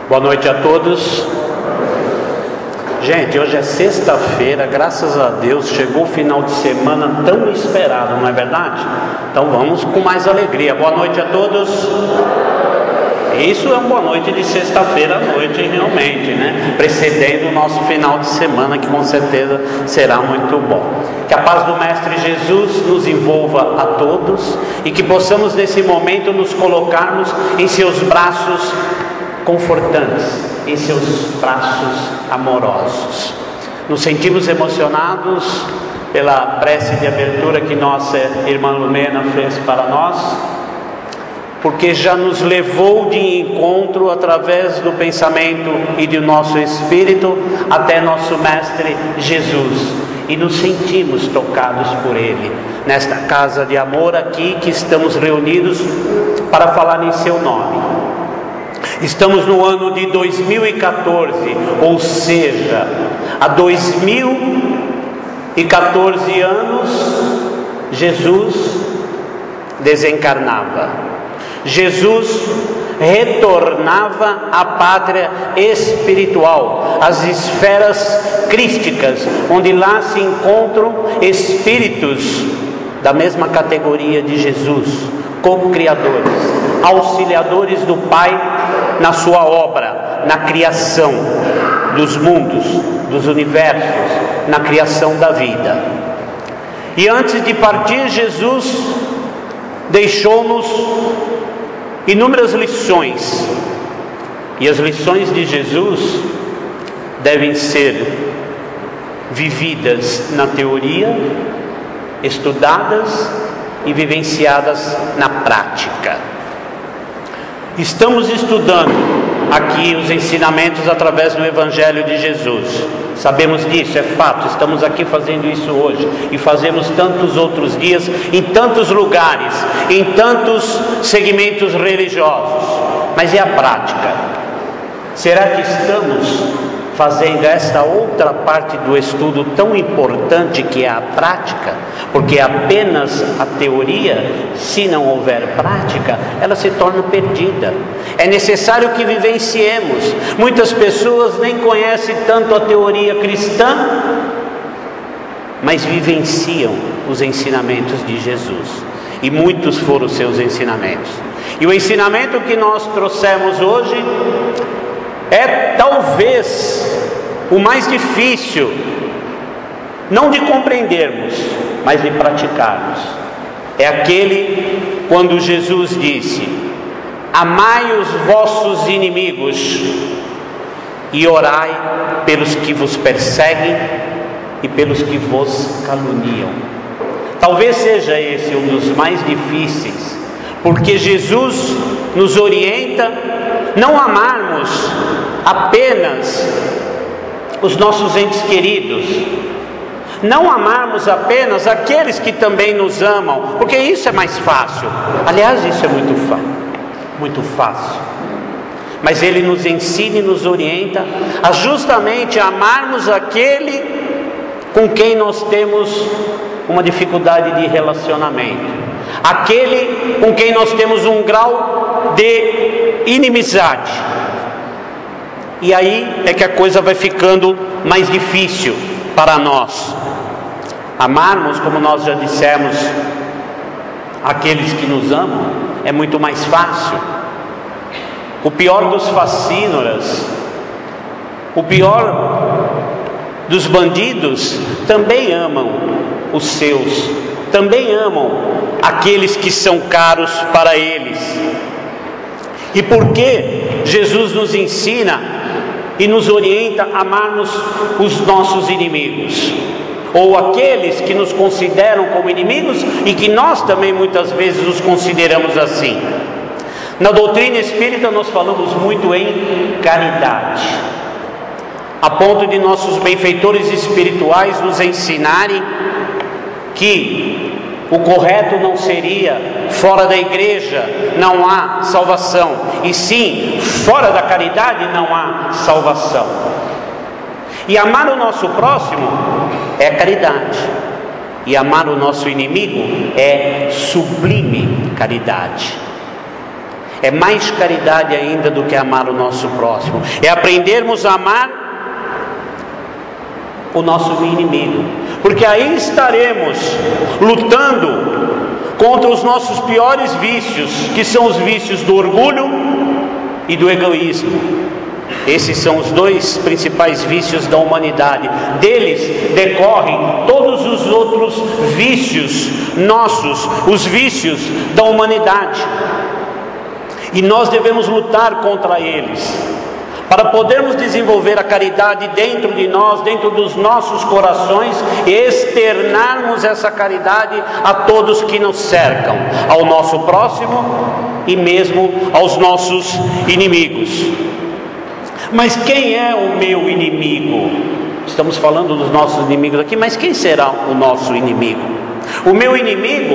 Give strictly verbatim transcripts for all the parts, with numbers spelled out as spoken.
Boa noite a todos. Gente, hoje é sexta-feira, graças a Deus, chegou o final de semana tão esperado, não é verdade? Então vamos com mais alegria. Boa noite a todos. Isso é uma boa noite de sexta-feira à noite, realmente, né? Precedendo o nosso final de semana, que com certeza será muito bom. Que a paz do Mestre Jesus nos envolva a todos e que possamos nesse momento nos colocarmos em seus braços confortantes, em seus braços amorosos. Nos sentimos emocionados pela prece de abertura que nossa irmã Lumena fez para nós, porque já nos levou de encontro através do pensamento e do nosso espírito até nosso Mestre Jesus, e nos sentimos tocados por Ele, nesta casa de amor aqui que estamos reunidos para falar em seu nome. Estamos no ano de dois mil e quatorze, ou seja, há dois mil e quatorze anos Jesus desencarnava. Jesus retornava à pátria espiritual, às esferas crísticas, onde lá se encontram espíritos da mesma categoria de Jesus, co-criadores, auxiliadores do Pai na sua obra, na criação dos mundos, dos universos, na criação da vida. E antes de partir, Jesus deixou-nos inúmeras lições, e as lições de Jesus devem ser vividas na teoria, estudadas e vivenciadas na prática. Estamos estudando aqui os ensinamentos através do Evangelho de Jesus. Sabemos disso, é fato, estamos aqui fazendo isso hoje e fazemos tantos outros dias, em tantos lugares, em tantos segmentos religiosos. Mas e a prática? Será que estamos fazendo esta outra parte do estudo tão importante que é a prática? Porque apenas a teoria, se não houver prática, ela se torna perdida. É necessário que vivenciemos. Muitas pessoas nem conhecem tanto a teoria cristã, mas vivenciam os ensinamentos de Jesus. E muitos foram os seus ensinamentos. E o ensinamento que nós trouxemos hoje é talvez o mais difícil, não de compreendermos, mas de praticarmos. É aquele quando Jesus disse: amai os vossos inimigos e orai pelos que vos perseguem e pelos que vos caluniam. Talvez seja esse um dos mais difíceis, porque Jesus nos orienta não amarmos apenas os nossos entes queridos, não amarmos apenas aqueles que também nos amam, porque isso é mais fácil. Aliás, isso é muito, muito fácil. Mas Ele nos ensina e nos orienta a justamente amarmos aquele com quem nós temos uma dificuldade de relacionamento, aquele com quem nós temos um grau de inimizade. E aí é que a coisa vai ficando mais difícil para nós. Amarmos, como nós já dissemos, aqueles que nos amam é muito mais fácil. O pior dos facínoras, o pior dos bandidos, também amam os seus, também amam aqueles que são caros para eles. E por que Jesus nos ensina e nos orienta a amarmos os nossos inimigos, ou aqueles que nos consideram como inimigos e que nós também muitas vezes os consideramos assim? Na doutrina espírita nós falamos muito em caridade, a ponto de nossos benfeitores espirituais nos ensinarem que o correto não seria fora da igreja não há salvação, e sim fora da caridade não há salvação. E amar o nosso próximo é caridade, e amar o nosso inimigo é sublime caridade. É mais caridade ainda do que amar o nosso próximo. É aprendermos a amar o nosso inimigo, porque aí estaremos lutando contra os nossos piores vícios, que são os vícios do orgulho e do egoísmo. Esses são os dois principais vícios da humanidade. Deles decorrem todos os outros vícios nossos, os vícios da humanidade. E nós devemos lutar contra eles, para podermos desenvolver a caridade dentro de nós, dentro dos nossos corações, e externarmos essa caridade a todos que nos cercam, ao nosso próximo e mesmo aos nossos inimigos. Mas quem é o meu inimigo? Estamos falando dos nossos inimigos aqui, mas quem será o nosso inimigo? O meu inimigo,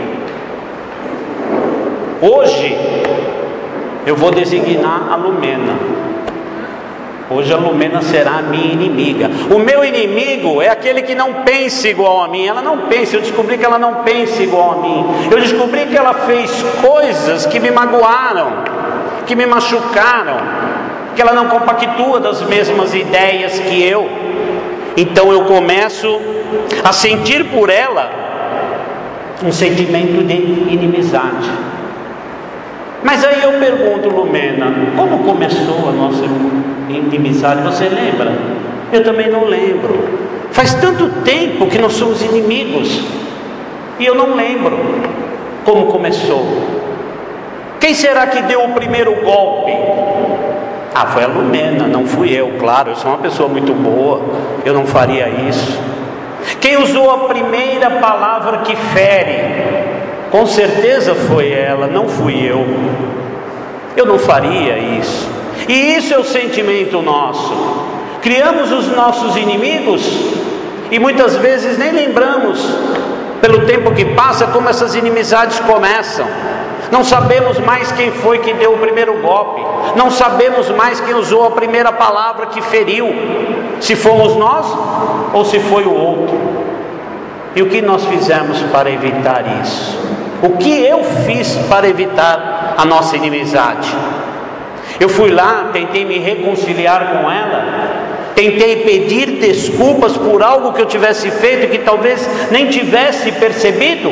hoje, eu vou designar a Lumena. Hoje a Lumena será a minha inimiga. O meu inimigo é aquele que não pensa igual a mim. Ela não pensa, eu descobri que ela não pensa igual a mim. Eu descobri que ela fez coisas que me magoaram, que me machucaram, que ela não compactua das mesmas ideias que eu. Então eu começo a sentir por ela um sentimento de inimizade. Mas aí eu pergunto, Lumena, como começou a nossa inimizade? Você lembra? Eu também não lembro. Faz tanto tempo que nós somos inimigos e eu não lembro como começou. Quem será que deu o primeiro golpe? Ah, foi a Lumena, não fui eu, claro, eu sou uma pessoa muito boa, eu não faria isso. Quem usou a primeira palavra que fere? Com certeza foi ela, não fui eu. Eu não faria isso. E isso é o sentimento nosso. Criamos os nossos inimigos e muitas vezes nem lembramos, pelo tempo que passa, como essas inimizades começam. Não sabemos mais quem foi que deu o primeiro golpe. Não sabemos mais quem usou a primeira palavra que feriu. Se fomos nós ou se foi o outro. E o que nós fizemos para evitar isso? O que eu fiz para evitar a nossa inimizade? Eu fui lá, tentei me reconciliar com ela, tentei pedir desculpas por algo que eu tivesse feito que talvez nem tivesse percebido?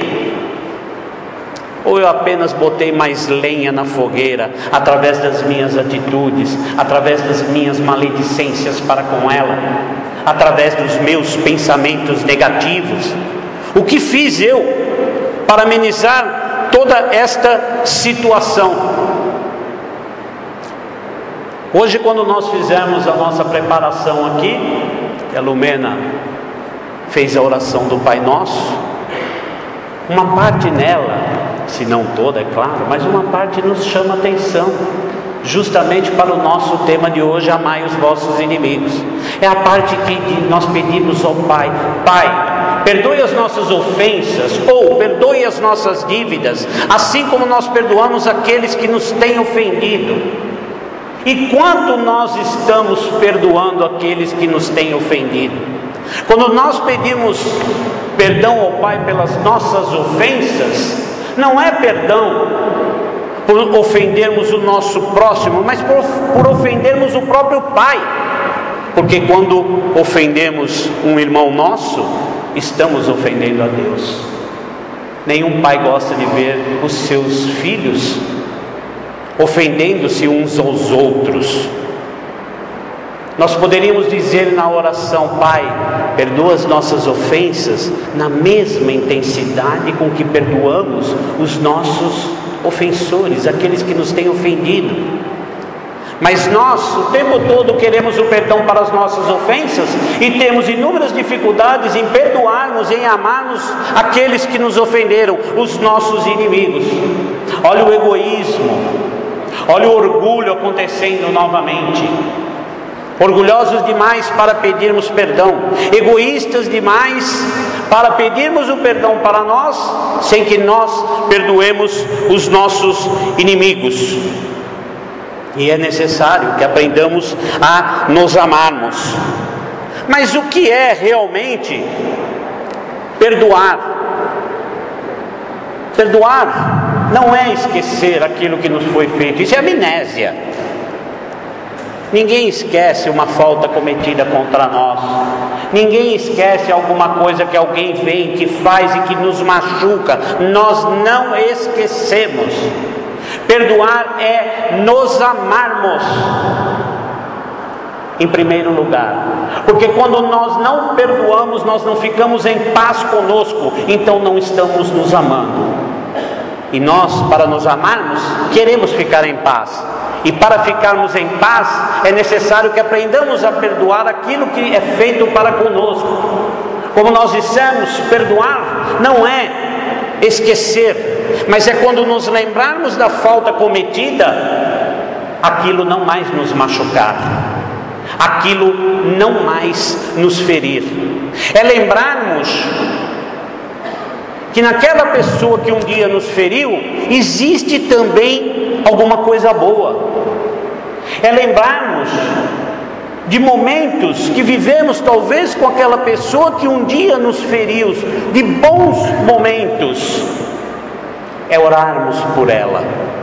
Ou eu apenas botei mais lenha na fogueira através das minhas atitudes, através das minhas maledicências para com ela, através dos meus pensamentos negativos? O que fiz eu para amenizar toda esta situação? Hoje, quando nós fizemos a nossa preparação aqui, a Lumena fez a oração do Pai Nosso, uma parte nela, se não toda, é claro, mas uma parte nos chama atenção, justamente para o nosso tema de hoje: amai os vossos inimigos. É a parte que nós pedimos ao Pai: Pai, perdoe as nossas ofensas, ou perdoe as nossas dívidas, assim como nós perdoamos aqueles que nos têm ofendido. E quanto nós estamos perdoando aqueles que nos têm ofendido? Quando nós pedimos perdão ao Pai pelas nossas ofensas, não é perdão por ofendermos o nosso próximo, mas por, por ofendermos o próprio Pai. Porque quando ofendemos um irmão nosso, estamos ofendendo a Deus. Nenhum pai gosta de ver os seus filhos ofendendo-se uns aos outros. Nós poderíamos dizer na oração: Pai, perdoa as nossas ofensas, na mesma intensidade com que perdoamos os nossos ofensores, aqueles que nos têm ofendido. Mas nós, o tempo todo, queremos o perdão para as nossas ofensas e temos inúmeras dificuldades em perdoarmos, em amarmos aqueles que nos ofenderam, os nossos inimigos. Olha o egoísmo, olha o orgulho acontecendo novamente. Orgulhosos demais para pedirmos perdão, egoístas demais para pedirmos o perdão para nós, sem que nós perdoemos os nossos inimigos. E é necessário que aprendamos a nos amarmos. Mas o que é realmente perdoar? Perdoar não é esquecer aquilo que nos foi feito, isso é amnésia. Ninguém esquece uma falta cometida contra nós. Ninguém esquece alguma coisa que alguém vem, que faz e que nos machuca. Nós não esquecemos. Perdoar é nos amarmos, em primeiro lugar. Porque quando nós não perdoamos, nós não ficamos em paz conosco, então não estamos nos amando. E nós, para nos amarmos, queremos ficar em paz. E para ficarmos em paz, é necessário que aprendamos a perdoar aquilo que é feito para conosco. Como nós dissemos, perdoar não é esquecer, mas é quando nos lembrarmos da falta cometida, aquilo não mais nos machucar, aquilo não mais nos ferir. É lembrarmos que naquela pessoa que um dia nos feriu, existe também alguma coisa boa. É lembrarmos de momentos que vivemos talvez com aquela pessoa que um dia nos feriu, de bons momentos. É orarmos por ela,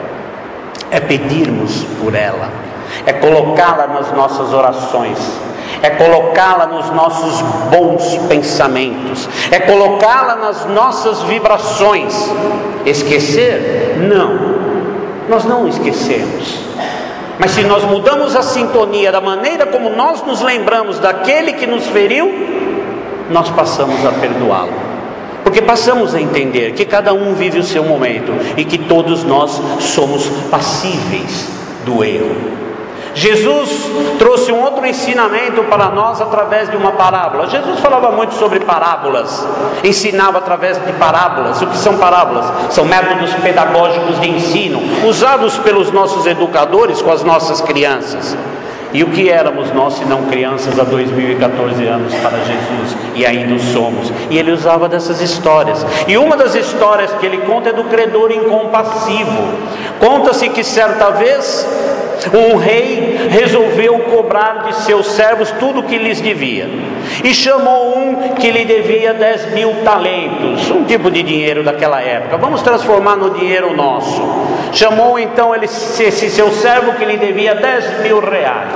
é pedirmos por ela, é colocá-la nas nossas orações, é colocá-la nos nossos bons pensamentos, é colocá-la nas nossas vibrações. Esquecer? Não, nós não esquecemos. Mas se nós mudamos a sintonia da maneira como nós nos lembramos daquele que nos feriu, nós passamos a perdoá-lo. Porque passamos a entender que cada um vive o seu momento e que todos nós somos passíveis do erro. Jesus trouxe um outro ensinamento para nós através de uma parábola. Jesus falava muito sobre parábolas, ensinava através de parábolas. O que são parábolas? São métodos pedagógicos de ensino, usados pelos nossos educadores com as nossas crianças. E o que éramos nós, se não crianças, há dois mil e quatorze anos para Jesus, e ainda o somos. E ele usava dessas histórias. E uma das histórias que ele conta é do credor incompassivo. Conta-se que certa vez um rei resolveu cobrar de seus servos tudo o que lhes devia, e chamou um que lhe devia dez mil talentos, um tipo de dinheiro daquela época. Vamos transformar no dinheiro nosso. Chamou então ele, esse seu servo que lhe devia dez mil reais,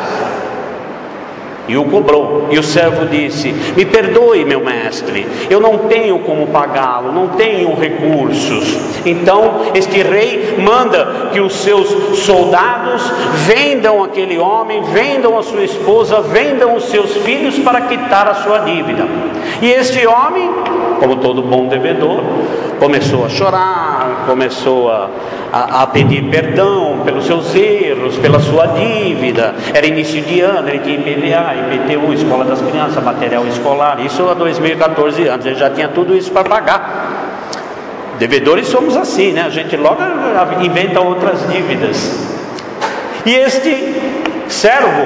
e o cobrou. E o servo disse: me perdoe, meu mestre, eu não tenho como pagá-lo, não tenho recursos. Então este rei manda que os seus soldados vendam aquele homem, vendam a sua esposa, vendam os seus filhos para quitar a sua dívida. E este homem, como todo bom devedor, começou a chorar, começou a, a, a pedir perdão pelos seus erros, pela sua dívida. Era início de ano, ele tinha I P V A, I P T U, Escola das Crianças, material escolar, isso há dois mil e quatorze anos, ele já tinha tudo isso para pagar. Devedores somos assim, né? A gente logo inventa outras dívidas. E este servo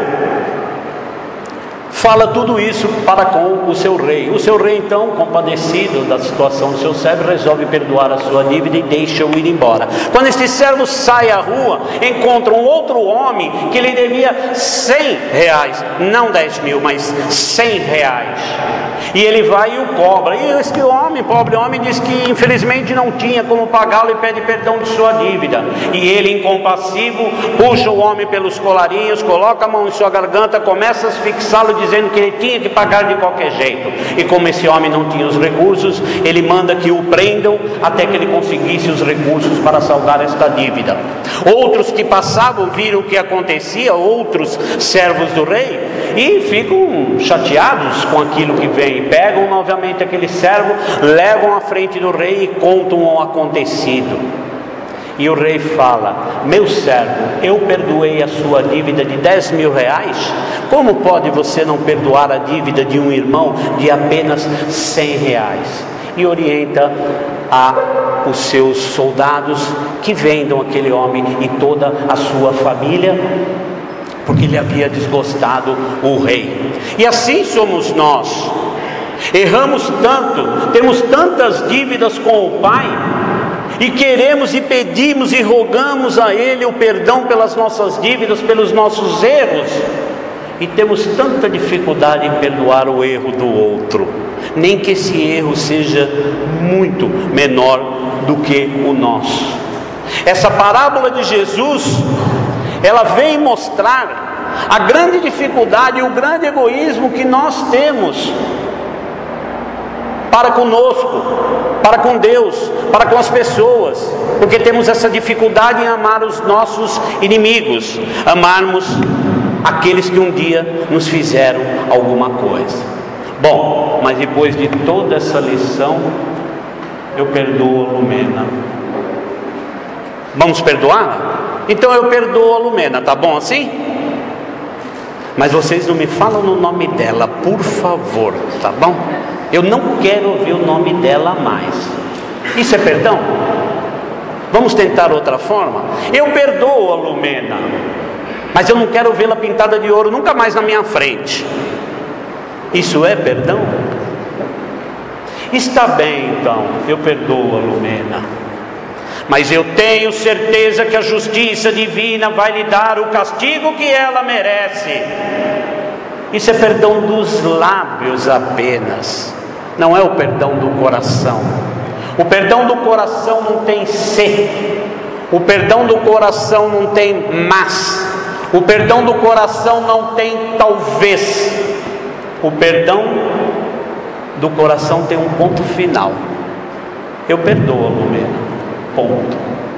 fala tudo isso para com o seu rei. O seu rei então, compadecido da situação do seu servo, resolve perdoar a sua dívida e deixa-o ir embora. Quando este servo sai à rua, encontra um outro homem que lhe devia cem reais, não dez mil, mas cem reais. E ele vai e o cobra. E este homem, pobre homem, diz que infelizmente não tinha como pagá-lo e pede perdão de sua dívida. E ele, incompassivo, puxa o homem pelos colarinhos, coloca a mão em sua garganta, começa a asfixiá-lo, dizendo que ele tinha que pagar de qualquer jeito. E como esse homem não tinha os recursos, ele manda que o prendam até que ele conseguisse os recursos para saldar esta dívida. Outros que passavam viram o que acontecia, outros servos do rei, e ficam chateados com aquilo que vem. Pegam novamente aquele servo, levam à frente do rei e contam o acontecido. E o rei fala: meu servo, eu perdoei a sua dívida de dez mil reais, como pode você não perdoar a dívida de um irmão de apenas cem reais? E orienta a os seus soldados que vendam aquele homem e toda a sua família, porque ele havia desgostado o rei. E assim somos nós. Erramos tanto, temos tantas dívidas com o Pai, e queremos e pedimos e rogamos a Ele o perdão pelas nossas dívidas, pelos nossos erros, e temos tanta dificuldade em perdoar o erro do outro, nem que esse erro seja muito menor do que o nosso. Essa parábola de Jesus, ela vem mostrar a grande dificuldade e o grande egoísmo que nós temos para conosco, para com Deus, para com as pessoas, porque temos essa dificuldade em amar os nossos inimigos, amarmos aqueles que um dia nos fizeram alguma coisa. Bom, mas depois de toda essa lição, eu perdoo a Lumena. Vamos perdoar? Então eu perdoo a Lumena, tá bom assim? Mas vocês não me falam no nome dela, por favor, tá bom? Eu não quero ouvir o nome dela mais. Isso é perdão? Vamos tentar outra forma? Eu perdoo a Lumena, mas eu não quero vê-la pintada de ouro nunca mais na minha frente. Isso é perdão? Está bem, então, eu perdoo a Lumena, mas eu tenho certeza que a justiça divina vai lhe dar o castigo que ela merece. Isso é perdão dos lábios apenas, não é o perdão do coração. O perdão do coração não tem se, o perdão do coração não tem mas, o perdão do coração não tem talvez. O perdão do coração tem um ponto final. Eu perdoo a Lumena, ponto.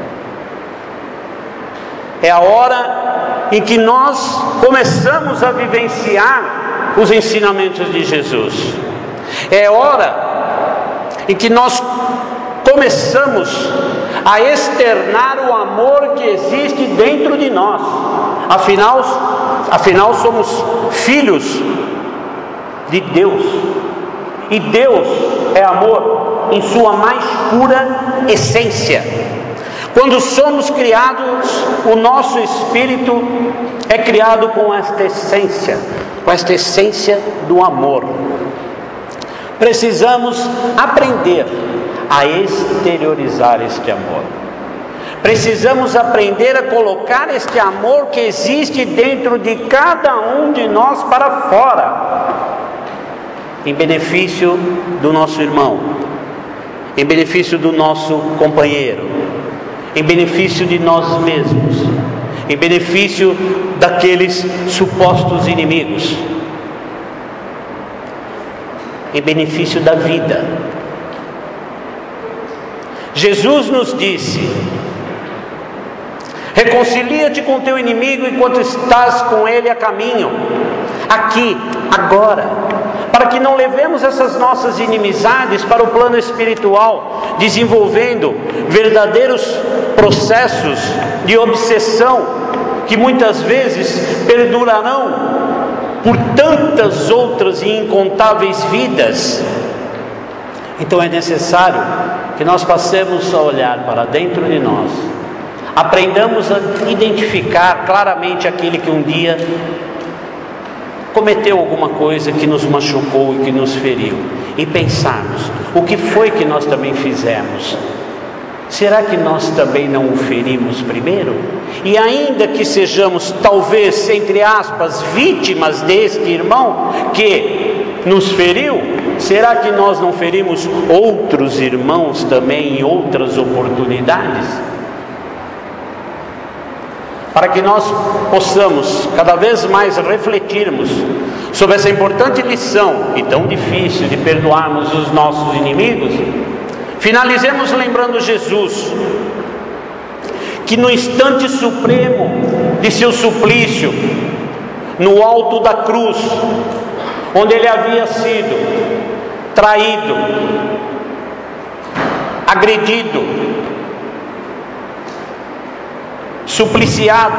É a hora em que nós começamos a vivenciar os ensinamentos de Jesus. É hora em que nós começamos a externar o amor que existe dentro de nós. Afinal, afinal somos filhos de Deus. E Deus é amor em sua mais pura essência. Quando somos criados, o nosso espírito é criado com esta essência, com esta essência do amor. Precisamos aprender a exteriorizar este amor. Precisamos aprender a colocar este amor que existe dentro de cada um de nós para fora, em benefício do nosso irmão, em benefício do nosso companheiro, em benefício de nós mesmos, em benefício daqueles supostos inimigos, em benefício da vida. Jesus nos disse: reconcilia-te com teu inimigo enquanto estás com ele a caminho, aqui, agora, para que não levemos essas nossas inimizades para o plano espiritual, desenvolvendo verdadeiros processos de obsessão que muitas vezes perdurarão por tantas outras e incontáveis vidas. Então é necessário que nós passemos a olhar para dentro de nós, aprendamos a identificar claramente aquele que um dia cometeu alguma coisa que nos machucou e que nos feriu, e pensarmos: o que foi que nós também fizemos? Será que nós também não o ferimos primeiro? E ainda que sejamos, talvez, entre aspas, vítimas deste irmão que nos feriu, será que nós não ferimos outros irmãos também em outras oportunidades? Para que nós possamos cada vez mais refletirmos sobre essa importante lição e tão difícil de perdoarmos os nossos inimigos, finalizemos lembrando Jesus, que no instante supremo de seu suplício, no alto da cruz, onde ele havia sido traído, agredido, supliciado,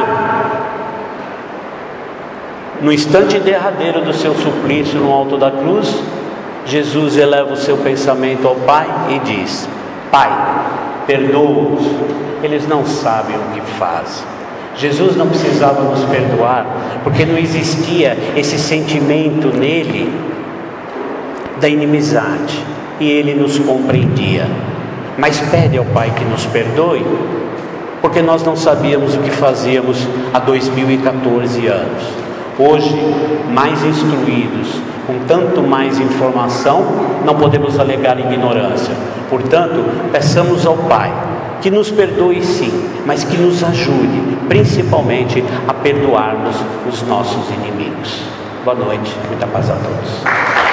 no instante derradeiro do seu suplício no alto da cruz, Jesus eleva o seu pensamento ao Pai e diz: Pai, perdoa-os, eles não sabem o que fazem. Jesus não precisava nos perdoar, porque não existia esse sentimento nele da inimizade, e ele nos compreendia. Mas pede ao Pai que nos perdoe, porque nós não sabíamos o que fazíamos há dois mil e quatorze anos. Hoje, mais instruídos, com tanto mais informação, não podemos alegar ignorância. Portanto, peçamos ao Pai que nos perdoe sim, mas que nos ajude, principalmente, a perdoarmos os nossos inimigos. Boa noite, muita paz a todos.